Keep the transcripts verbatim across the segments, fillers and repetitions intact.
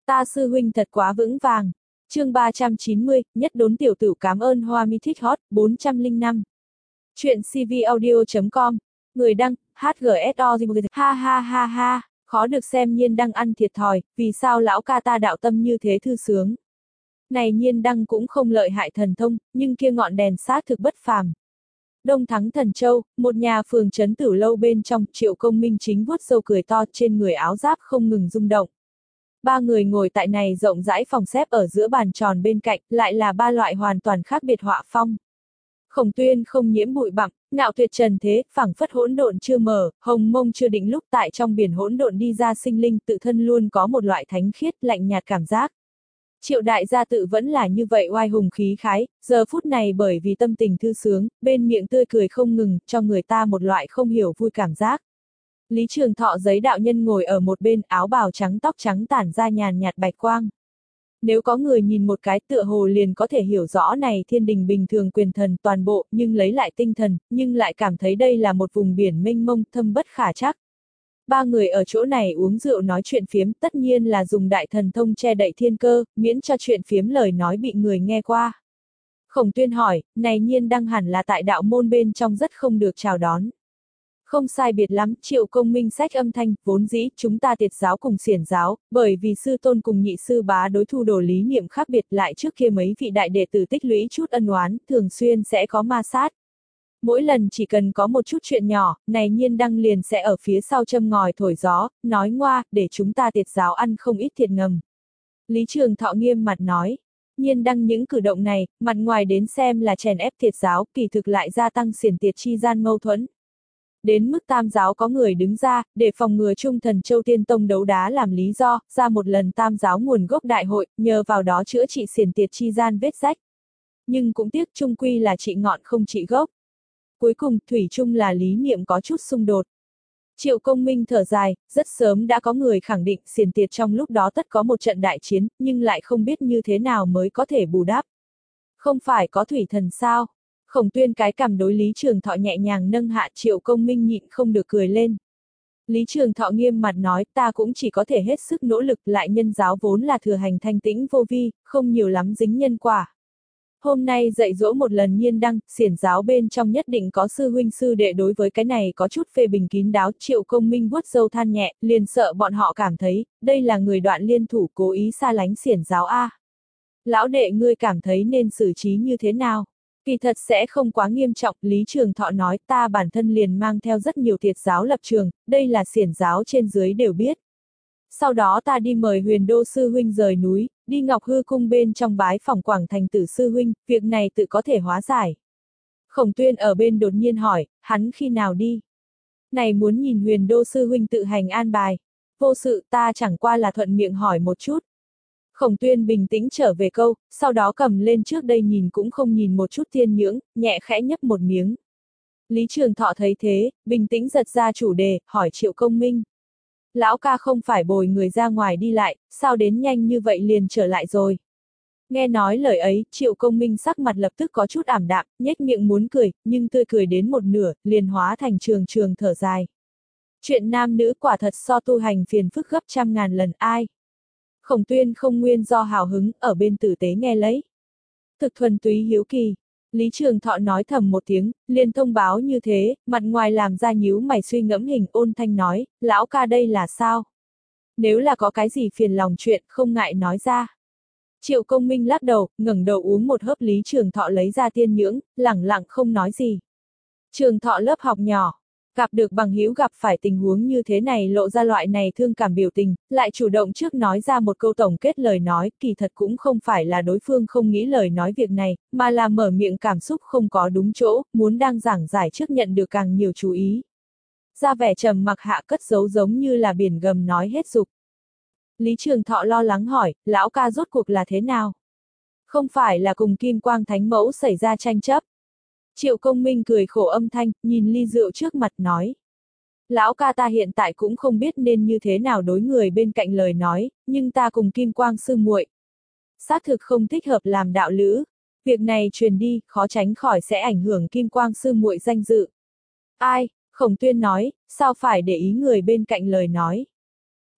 Ta sư huynh thật quá vững vàng. Chương ba trăm chín mươi, nhất đốn tiểu tử cảm ơn Hoa Mi thích hot, bốn trăm lẻ năm. Chuyện cvaudio chấm com. Người đăng, hát giê ét o. Ha ha ha ha, khó được xem Nhiên Đăng ăn thiệt thòi, vì sao lão ca ta đạo tâm như thế thư sướng. Này Nhiên Đăng cũng không lợi hại thần thông, nhưng kia ngọn đèn xác thực bất phàm. Đông Thắng Thần Châu, một nhà phường trấn tử lâu bên trong, Triệu Công Minh chính vuốt râu cười to, trên người áo giáp không ngừng rung động. Ba người ngồi tại này rộng rãi phòng xếp ở giữa bàn tròn bên cạnh, lại là ba loại hoàn toàn khác biệt họa phong. Khổng Tuyên không nhiễm bụi bặm, ngạo tuyệt trần thế, phảng phất hỗn độn chưa mở, hồng mông chưa định lúc tại trong biển hỗn độn đi ra sinh linh tự thân luôn có một loại thánh khiết lạnh nhạt cảm giác. Triệu đại gia tự vẫn là như vậy oai hùng khí khái, giờ phút này bởi vì tâm tình thư sướng, bên miệng tươi cười không ngừng, cho người ta một loại không hiểu vui cảm giác. Lý Trường Thọ giấy đạo nhân ngồi ở một bên, áo bào trắng tóc trắng tản ra nhàn nhạt bạch quang. Nếu có người nhìn một cái tựa hồ liền có thể hiểu rõ này thiên đình bình thường quyền thần toàn bộ, nhưng lấy lại tinh thần, nhưng lại cảm thấy đây là một vùng biển mênh mông thâm bất khả trắc. Ba người ở chỗ này uống rượu nói chuyện phiếm, tất nhiên là dùng đại thần thông che đậy thiên cơ, miễn cho chuyện phiếm lời nói bị người nghe qua. Khổng Tuyên hỏi, này Nhiên Đăng hẳn là tại đạo môn bên trong rất không được chào đón. Không sai biệt lắm, Triệu Công Minh sách âm thanh, vốn dĩ, chúng ta tiệt giáo cùng xiển giáo, bởi vì sư tôn cùng nhị sư bá đối thu đồ lý niệm khác biệt lại trước kia mấy vị đại đệ tử tích lũy chút ân oán, thường xuyên sẽ có ma sát. Mỗi lần chỉ cần có một chút chuyện nhỏ, này Nhiên Đăng liền sẽ ở phía sau châm ngòi thổi gió, nói ngoa, để chúng ta tiệt giáo ăn không ít thiệt ngầm. Lý Trường Thọ nghiêm mặt nói, Nhiên Đăng những cử động này, mặt ngoài đến xem là chèn ép tiệt giáo, kỳ thực lại gia tăng xiển tiệt chi gian mâu thuẫn. Đến mức tam giáo có người đứng ra, để phòng ngừa Trung Thần Châu Tiên Tông đấu đá làm lý do, ra một lần tam giáo nguồn gốc đại hội, nhờ vào đó chữa trị xiển tiệt chi gian vết rách. Nhưng cũng tiếc chung quy là trị ngọn không trị gốc. Cuối cùng, thủy chung là lý niệm có chút xung đột. Triệu Công Minh thở dài, rất sớm đã có người khẳng định xiển tiệt trong lúc đó tất có một trận đại chiến, nhưng lại không biết như thế nào mới có thể bù đắp. Không phải có thủy thần sao? Khổng Tuyên cái cằm đối Lý Trường Thọ nhẹ nhàng nâng hạ, Triệu Công Minh nhịn không được cười lên. Lý Trường Thọ nghiêm mặt nói, ta cũng chỉ có thể hết sức nỗ lực, lại nhân giáo vốn là thừa hành thanh tĩnh vô vi, không nhiều lắm dính nhân quả. Hôm nay dạy dỗ một lần Nhiên Đăng, xiển giáo bên trong nhất định có sư huynh sư đệ đối với cái này có chút phê bình kín đáo, Triệu Công Minh vuốt râu than nhẹ, liền sợ bọn họ cảm thấy, đây là người đoạn liên thủ cố ý xa lánh xiển giáo a. Lão đệ ngươi cảm thấy nên xử trí như thế nào? Kỳ thật sẽ không quá nghiêm trọng, Lý Trường Thọ nói, ta bản thân liền mang theo rất nhiều tiệt giáo lập trường, đây là xiển giáo trên dưới đều biết. Sau đó ta đi mời Huyền Đô sư huynh rời núi, đi Ngọc Hư cung bên trong bái phỏng Quảng Thành Tử sư huynh, việc này tự có thể hóa giải. Khổng Tuyên ở bên đột nhiên hỏi, hắn khi nào đi? Này muốn nhìn Huyền Đô sư huynh tự hành an bài. Vô sự, ta chẳng qua là thuận miệng hỏi một chút. Khổng Tuyên bình tĩnh trở về câu, sau đó cầm lên trước đây nhìn cũng không nhìn một chút thiên nhưỡng, nhẹ khẽ nhấp một miếng. Lý Trường Thọ thấy thế, bình tĩnh giật ra chủ đề, hỏi Triệu Công Minh. Lão ca không phải bồi người ra ngoài đi lại, sao đến nhanh như vậy liền trở lại rồi. Nghe nói lời ấy, Triệu Công Minh sắc mặt lập tức có chút ảm đạm, nhếch miệng muốn cười, nhưng tươi cười đến một nửa, liền hóa thành trường trường thở dài. Chuyện nam nữ quả thật so tu hành phiền phức gấp trăm ngàn lần ai. Khổng Tuyên không nguyên do hào hứng, ở bên tử tế nghe lấy. Thực thuần túy hiếu kỳ. Lý Trường Thọ nói thầm một tiếng, liền thông báo như thế, mặt ngoài làm ra nhíu mày suy ngẫm hình ôn thanh nói, lão ca đây là sao? Nếu là có cái gì phiền lòng chuyện, không ngại nói ra. Triệu Công Minh lắc đầu, ngẩng đầu uống một hớp, Lý Trường Thọ lấy ra tiên nhưỡng, lẳng lặng không nói gì. Trường Thọ lớp học nhỏ. Gặp được bằng hữu gặp phải tình huống như thế này lộ ra loại này thương cảm biểu tình, lại chủ động trước nói ra một câu tổng kết lời nói, kỳ thật cũng không phải là đối phương không nghĩ lời nói việc này, mà là mở miệng cảm xúc không có đúng chỗ, muốn đang giảng giải trước nhận được càng nhiều chú ý. Ra vẻ trầm mặc hạ cất giấu giống như là biển gầm nói hết dục. Lý Trường Thọ lo lắng hỏi, lão ca rốt cuộc là thế nào? Không phải là cùng Kim Quang Thánh Mẫu xảy ra tranh chấp? Triệu Công Minh cười khổ âm thanh, nhìn ly rượu trước mặt nói. Lão ca ta hiện tại cũng không biết nên như thế nào đối người bên cạnh lời nói, nhưng ta cùng Kim Quang sư muội xác thực không thích hợp làm đạo lữ. Việc này truyền đi, khó tránh khỏi sẽ ảnh hưởng Kim Quang sư muội danh dự. Ai? Khổng Tuyên nói, sao phải để ý người bên cạnh lời nói.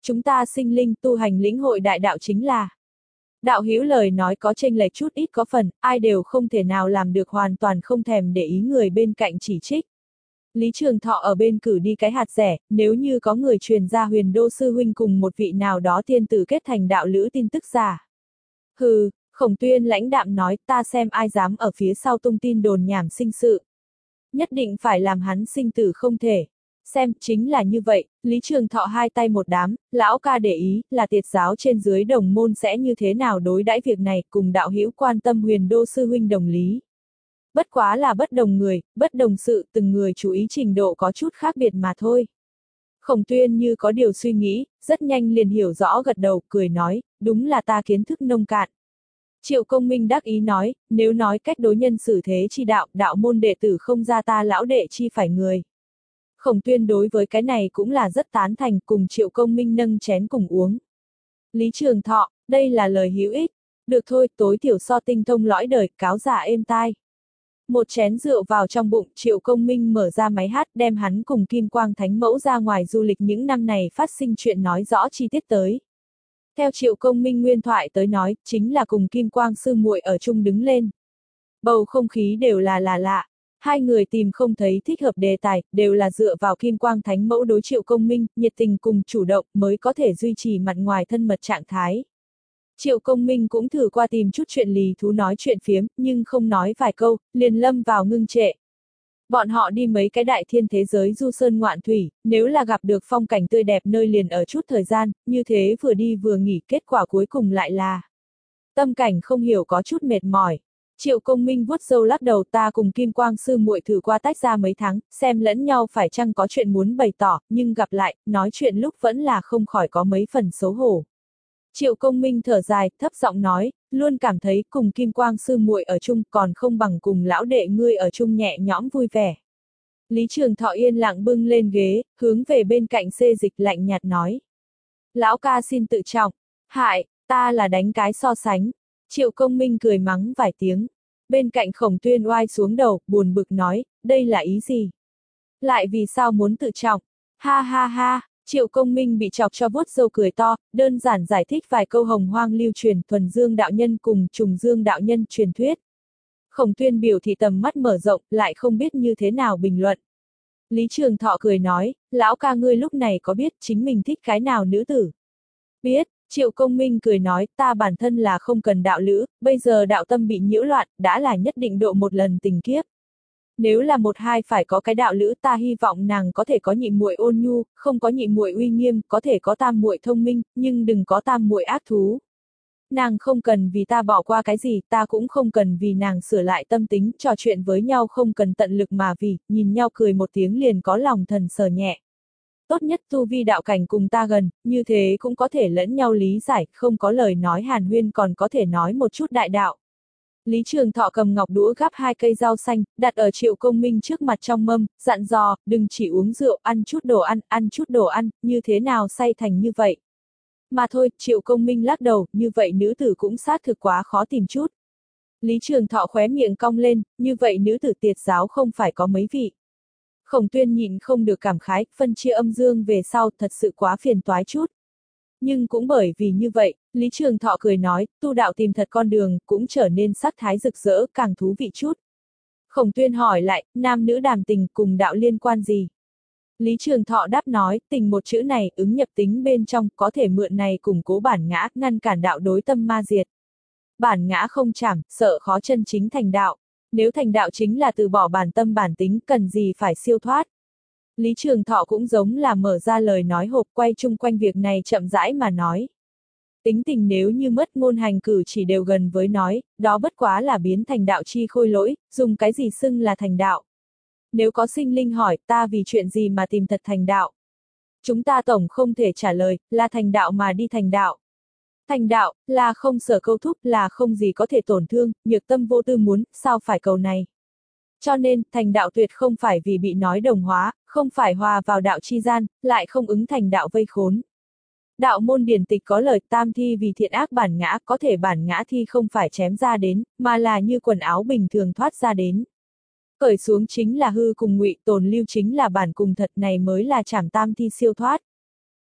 Chúng ta sinh linh tu hành lĩnh hội đại đạo chính là. Đạo hữu lời nói có chênh lệch chút ít có phần, ai đều không thể nào làm được hoàn toàn không thèm để ý người bên cạnh chỉ trích. Lý Trường Thọ ở bên cử đi cái hạt rẻ, nếu như có người truyền ra Huyền Đô sư huynh cùng một vị nào đó tiên tử kết thành đạo lữ tin tức giả. Hừ, Khổng Tuyên lãnh đạm nói, ta xem ai dám ở phía sau tung tin đồn nhảm sinh sự. Nhất định phải làm hắn sinh tử không thể. Xem, chính là như vậy, Lý Trường Thọ hai tay một đám, lão ca để ý, là tiệt giáo trên dưới đồng môn sẽ như thế nào đối đãi việc này, cùng đạo hữu quan tâm Huyền Đô sư huynh đồng lý. Bất quá là bất đồng người, bất đồng sự, từng người chú ý trình độ có chút khác biệt mà thôi. Khổng Tuyên như có điều suy nghĩ, rất nhanh liền hiểu rõ gật đầu, cười nói, đúng là ta kiến thức nông cạn. Triệu Công Minh đắc ý nói, nếu nói cách đối nhân xử thế chi đạo, đạo môn đệ tử không ra ta lão đệ chi phải người. Khổng Tuyên đối với cái này cũng là rất tán thành, cùng Triệu Công Minh nâng chén cùng uống. Lý Trường Thọ, đây là lời hữu ích. Được thôi, tối thiểu so tinh thông lõi đời, cáo giả êm tai. Một chén rượu vào trong bụng, Triệu Công Minh mở ra máy hát, đem hắn cùng Kim Quang Thánh Mẫu ra ngoài du lịch những năm này phát sinh chuyện nói rõ chi tiết tới. Theo Triệu Công Minh nguyên thoại tới nói, chính là cùng Kim Quang sư muội ở chung đứng lên. Bầu không khí đều là là lạ. Hai người tìm không thấy thích hợp đề tài, đều là dựa vào Kim Quang Thánh Mẫu đối Triệu Công Minh, nhiệt tình cùng chủ động mới có thể duy trì mặt ngoài thân mật trạng thái. Triệu Công Minh cũng thử qua tìm chút chuyện lì thú nói chuyện phiếm, nhưng không nói vài câu, liền lâm vào ngưng trệ. Bọn họ đi mấy cái đại thiên thế giới du sơn ngoạn thủy, nếu là gặp được phong cảnh tươi đẹp nơi liền ở chút thời gian, như thế vừa đi vừa nghỉ, kết quả cuối cùng lại là tâm cảnh không hiểu có chút mệt mỏi. Triệu Công Minh vuốt râu lắc đầu, ta cùng Kim Quang sư muội thử qua tách ra mấy tháng, xem lẫn nhau phải chăng có chuyện muốn bày tỏ, nhưng gặp lại, nói chuyện lúc vẫn là không khỏi có mấy phần xấu hổ. Triệu Công Minh thở dài, thấp giọng nói, luôn cảm thấy cùng Kim Quang sư muội ở chung còn không bằng cùng lão đệ ngươi ở chung nhẹ nhõm vui vẻ. Lý Trường Thọ yên lặng bưng lên ghế, hướng về bên cạnh xê dịch lạnh nhạt nói. Lão ca xin tự trọng, hại, ta là đánh cái so sánh. Triệu Công Minh cười mắng vài tiếng. Bên cạnh Khổng Tuyên oai xuống đầu, buồn bực nói, đây là ý gì? Lại vì sao muốn tự trọng? Ha ha ha, Triệu Công Minh bị chọc cho vuốt râu cười to, đơn giản giải thích vài câu hồng hoang lưu truyền thuần dương đạo nhân cùng trùng dương đạo nhân truyền thuyết. Khổng Tuyên biểu thị tầm mắt mở rộng, lại không biết như thế nào bình luận. Lý Trường Thọ cười nói, lão ca ngươi lúc này có biết chính mình thích cái nào nữ tử? Biết. Triệu Công Minh cười nói, ta bản thân là không cần đạo lữ, bây giờ đạo tâm bị nhiễu loạn, đã là nhất định độ một lần tình kiếp. Nếu là một hai phải có cái đạo lữ, ta hy vọng nàng có thể có nhị muội ôn nhu, không có nhị muội uy nghiêm, có thể có tam muội thông minh, nhưng đừng có tam muội ác thú. Nàng không cần vì ta bỏ qua cái gì, ta cũng không cần vì nàng sửa lại tâm tính, trò chuyện với nhau không cần tận lực mà vì, nhìn nhau cười một tiếng liền có lòng thần sờ nhẹ. Tốt nhất tu vi đạo cảnh cùng ta gần, như thế cũng có thể lẫn nhau lý giải, không có lời nói hàn huyên còn có thể nói một chút đại đạo. Lý Trường Thọ cầm ngọc đũa gắp hai cây rau xanh, đặt ở Triệu Công Minh trước mặt trong mâm, dặn dò, đừng chỉ uống rượu, ăn chút đồ ăn, ăn chút đồ ăn, như thế nào say thành như vậy. Mà thôi, Triệu Công Minh lắc đầu, như vậy nữ tử cũng xác thực quá khó tìm chút. Lý Trường Thọ khóe miệng cong lên, như vậy nữ tử tiệt giáo không phải có mấy vị. Khổng Tuyên nhịn không được cảm khái, phân chia âm dương về sau thật sự quá phiền toái chút. Nhưng cũng bởi vì như vậy, Lý Trường Thọ cười nói, tu đạo tìm thật con đường, cũng trở nên sắc thái rực rỡ, càng thú vị chút. Khổng Tuyên hỏi lại, nam nữ đàm tình cùng đạo liên quan gì? Lý Trường Thọ đáp nói, tình một chữ này, ứng nhập tính bên trong, có thể mượn này củng cố bản ngã, ngăn cản đạo đối tâm ma diệt. Bản ngã không chảm, sợ khó chân chính thành đạo. Nếu thành đạo chính là từ bỏ bản tâm bản tính, cần gì phải siêu thoát. Lý Trường Thọ cũng giống là mở ra lời nói hộp, quay chung quanh việc này chậm rãi mà nói. Tính tình nếu như mất ngôn hành cử chỉ đều gần với nói, đó bất quá là biến thành đạo chi khôi lỗi, dùng cái gì xưng là thành đạo. Nếu có sinh linh hỏi ta vì chuyện gì mà tìm thật thành đạo. Chúng ta tổng không thể trả lời, là thành đạo mà đi thành đạo. Thành đạo, là không sở câu thúc, là không gì có thể tổn thương, nhược tâm vô tư muốn, sao phải cầu này. Cho nên, thành đạo tuyệt không phải vì bị nói đồng hóa, không phải hòa vào đạo chi gian, lại không ứng thành đạo vây khốn. Đạo môn điển tịch có lời tam thi vì thiện ác bản ngã, có thể bản ngã thi không phải chém ra đến, mà là như quần áo bình thường thoát ra đến. Cởi xuống chính là hư cùng ngụy, tồn lưu chính là bản cùng thật, này mới là trảm tam thi siêu thoát.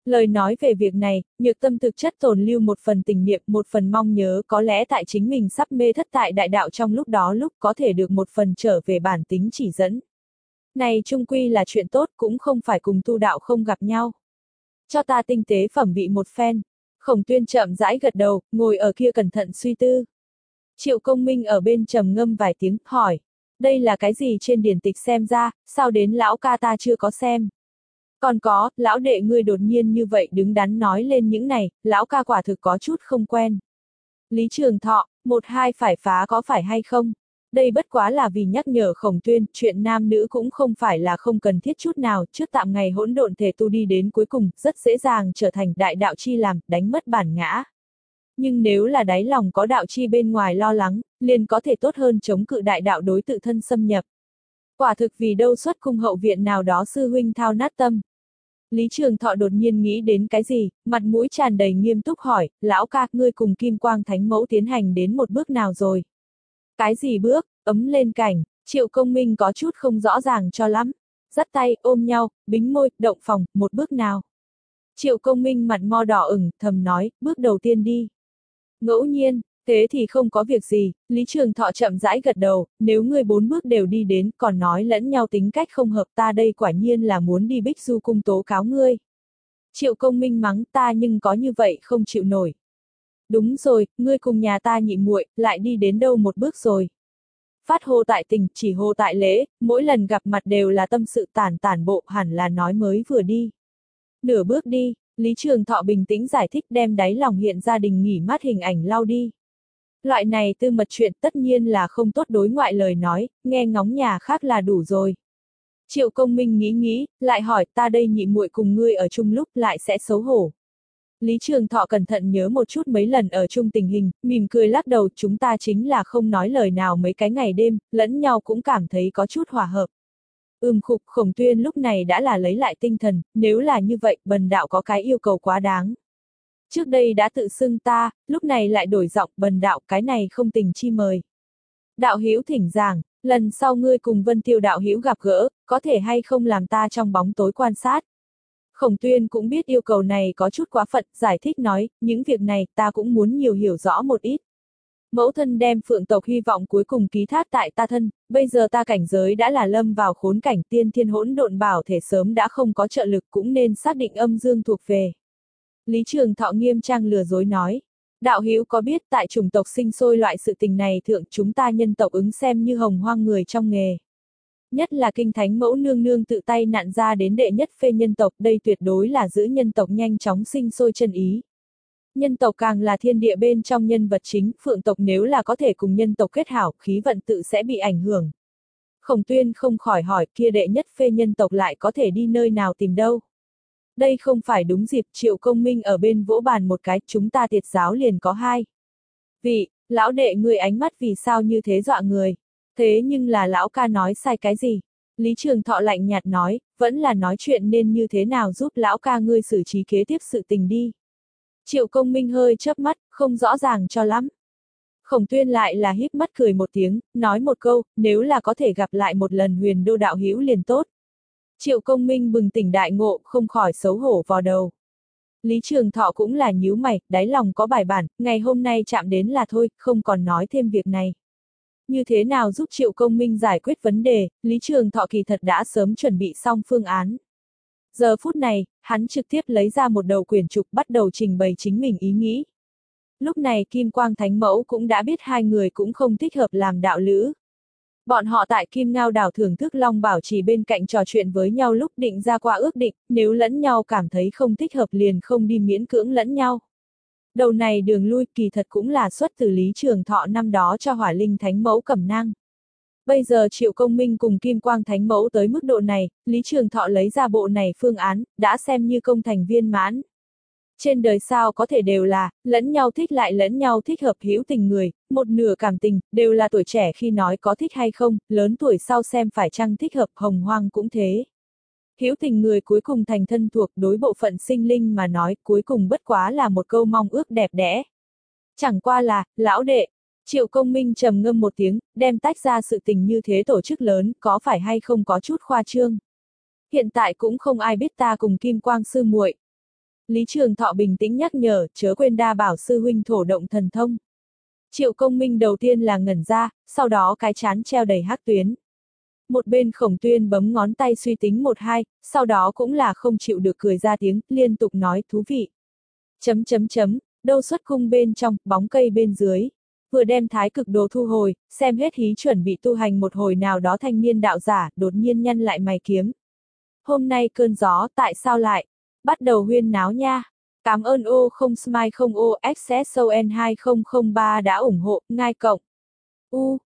Lời nói về việc này, Nhược Tâm thực chất tồn lưu một phần tình niệm, một phần mong nhớ, có lẽ tại chính mình sắp mê thất tại đại đạo trong lúc đó lúc có thể được một phần trở về bản tính chỉ dẫn. Này chung quy là chuyện tốt, cũng không phải cùng tu đạo không gặp nhau. Cho ta tinh tế phẩm vị một phen. Khổng Tuyên chậm rãi gật đầu, ngồi ở kia cẩn thận suy tư. Triệu Công Minh ở bên trầm ngâm vài tiếng, hỏi. Đây là cái gì trên điển tịch xem ra, sao đến lão ca ta chưa có xem. Còn có, lão đệ ngươi đột nhiên như vậy đứng đắn nói lên những này, lão ca quả thực có chút không quen. Lý Trường Thọ, một hai phải phá có phải hay không? Đây bất quá là vì nhắc nhở Khổng Tuyên, chuyện nam nữ cũng không phải là không cần thiết chút nào, trước tạm ngày hỗn độn thể tu đi đến cuối cùng, rất dễ dàng trở thành đại đạo chi làm, đánh mất bản ngã. Nhưng nếu là đáy lòng có đạo chi bên ngoài lo lắng, liền có thể tốt hơn chống cự đại đạo đối tự thân xâm nhập. Quả thực vì đâu xuất cung hậu viện nào đó sư huynh thao nát tâm. Lý Trường Thọ đột nhiên nghĩ đến cái gì, mặt mũi tràn đầy nghiêm túc hỏi, lão ca, ngươi cùng Kim Quang Thánh Mẫu tiến hành đến một bước nào rồi? Cái gì bước, ấm lên cảnh, Triệu Công Minh có chút không rõ ràng cho lắm. Dắt tay, ôm nhau, bính môi, động phòng, một bước nào? Triệu Công Minh mặt mo đỏ ửng, thầm nói, bước đầu tiên đi. Ngẫu nhiên, thế thì không có việc gì, Lý Trường Thọ chậm rãi gật đầu, nếu ngươi bốn bước đều đi đến, còn nói lẫn nhau tính cách không hợp ta đây quả nhiên là muốn đi Bích Du cung tố cáo ngươi. Triệu Công Minh mắng ta nhưng có như vậy không chịu nổi. Đúng rồi, ngươi cùng nhà ta nhị muội lại đi đến đâu một bước rồi. Phát hô tại tình, chỉ hô tại lễ, mỗi lần gặp mặt đều là tâm sự tản tản bộ hẳn là nói mới vừa đi. Nửa bước đi. Lý Trường Thọ bình tĩnh giải thích đem đáy lòng hiện gia đình nghỉ mát hình ảnh lau đi. Loại này tư mật chuyện tất nhiên là không tốt đối ngoại lời nói, nghe ngóng nhà khác là đủ rồi. Triệu Công Minh nghĩ nghĩ, lại hỏi ta đây nhị muội cùng ngươi ở chung lúc lại sẽ xấu hổ. Lý Trường Thọ cẩn thận nhớ một chút mấy lần ở chung tình hình, mỉm cười lắc đầu chúng ta chính là không nói lời nào mấy cái ngày đêm, lẫn nhau cũng cảm thấy có chút hòa hợp. Ừm khục, Khổng Tuyên lúc này đã là lấy lại tinh thần, nếu là như vậy, bần đạo có cái yêu cầu quá đáng. Trước đây đã tự xưng ta, lúc này lại đổi giọng, bần đạo cái này không tình chi mời. Đạo hữu thỉnh giảng, lần sau ngươi cùng Vân Tiêu đạo hữu gặp gỡ, có thể hay không làm ta trong bóng tối quan sát. Khổng Tuyên cũng biết yêu cầu này có chút quá phận, giải thích nói, những việc này ta cũng muốn nhiều hiểu rõ một ít. Mẫu thân đem phượng tộc hy vọng cuối cùng ký thác tại ta thân, bây giờ ta cảnh giới đã là lâm vào khốn cảnh tiên thiên hỗn độn bảo thể sớm đã không có trợ lực cũng nên xác định âm dương thuộc về. Lý Trường Thọ nghiêm trang lừa dối nói, đạo hữu có biết tại chủng tộc sinh sôi loại sự tình này thượng chúng ta nhân tộc ứng xem như hồng hoang người trong nghề. Nhất là kinh thánh mẫu nương nương tự tay nặn ra đến đệ nhất phê nhân tộc đây tuyệt đối là giữ nhân tộc nhanh chóng sinh sôi chân ý. Nhân tộc càng là thiên địa bên trong nhân vật chính, phượng tộc nếu là có thể cùng nhân tộc kết hảo, khí vận tự sẽ bị ảnh hưởng. Khổng Tuyên không khỏi hỏi kia đệ nhất phê nhân tộc lại có thể đi nơi nào tìm đâu. Đây không phải đúng dịp, Triệu Công Minh ở bên vỗ bàn một cái, chúng ta tiệt giáo liền có hai. Vị, lão đệ người ánh mắt vì sao như thế dọa người. Thế nhưng là lão ca nói sai cái gì? Lý Trường Thọ lạnh nhạt nói, vẫn là nói chuyện nên như thế nào giúp lão ca ngươi xử trí kế tiếp sự tình đi. Triệu Công Minh hơi chớp mắt, không rõ ràng cho lắm. Khổng Tuyên lại là híp mắt cười một tiếng, nói một câu, nếu là có thể gặp lại một lần Huyền Đô đạo hữu liền tốt. Triệu Công Minh bừng tỉnh đại ngộ, không khỏi xấu hổ vò đầu. Lý Trường Thọ cũng là nhíu mày, đáy lòng có bài bản, ngày hôm nay chạm đến là thôi, không còn nói thêm việc này. Như thế nào giúp Triệu Công Minh giải quyết vấn đề, Lý Trường Thọ kỳ thật đã sớm chuẩn bị xong phương án. Giờ phút này, hắn trực tiếp lấy ra một đầu quyển trục bắt đầu trình bày chính mình ý nghĩ. Lúc này Kim Quang Thánh Mẫu cũng đã biết hai người cũng không thích hợp làm đạo lữ. Bọn họ tại Kim Ngao đảo thưởng thức Long Bảo Trì bên cạnh trò chuyện với nhau lúc định ra qua ước định, nếu lẫn nhau cảm thấy không thích hợp liền không đi miễn cưỡng lẫn nhau. Đầu này đường lui kỳ thật cũng là xuất từ Lý Trường Thọ năm đó cho Hỏa Linh Thánh Mẫu cẩm nang. Bây giờ Triệu Công Minh cùng Kim Quang Thánh Mẫu tới mức độ này, Lý Trường Thọ lấy ra bộ này phương án, đã xem như công thành viên mãn. Trên đời sao có thể đều là, lẫn nhau thích lại lẫn nhau thích hợp hữu tình người, một nửa cảm tình, đều là tuổi trẻ khi nói có thích hay không, lớn tuổi sau xem phải chăng thích hợp, hồng hoang cũng thế. Hữu tình người cuối cùng thành thân thuộc đối bộ phận sinh linh mà nói, cuối cùng bất quá là một câu mong ước đẹp đẽ. Chẳng qua là, lão đệ, Triệu Công Minh trầm ngâm một tiếng, đem tách ra sự tình như thế tổ chức lớn, có phải hay không có chút khoa trương. Hiện tại cũng không ai biết ta cùng Kim Quang sư muội. Lý Trường Thọ bình tĩnh nhắc nhở, chớ quên đa bảo sư huynh thổ động thần thông. Triệu Công Minh đầu tiên là ngẩn ra, sau đó cái chán treo đầy hắc tuyến. Một bên Khổng Tuyên bấm ngón tay suy tính một hai, sau đó cũng là không chịu được cười ra tiếng, liên tục nói thú vị. Chấm chấm chấm, đâu xuất cung bên trong, bóng cây bên dưới. Vừa đem thái cực đồ thu hồi, xem hết hí chuẩn bị tu hành một hồi nào đó thanh niên đạo giả, đột nhiên nhăn lại mày kiếm. Hôm nay cơn gió, tại sao lại? Bắt đầu huyên náo nha. Cảm ơn ô không smile không ô access son hai không không ba đã ủng hộ, ngai cộng. U,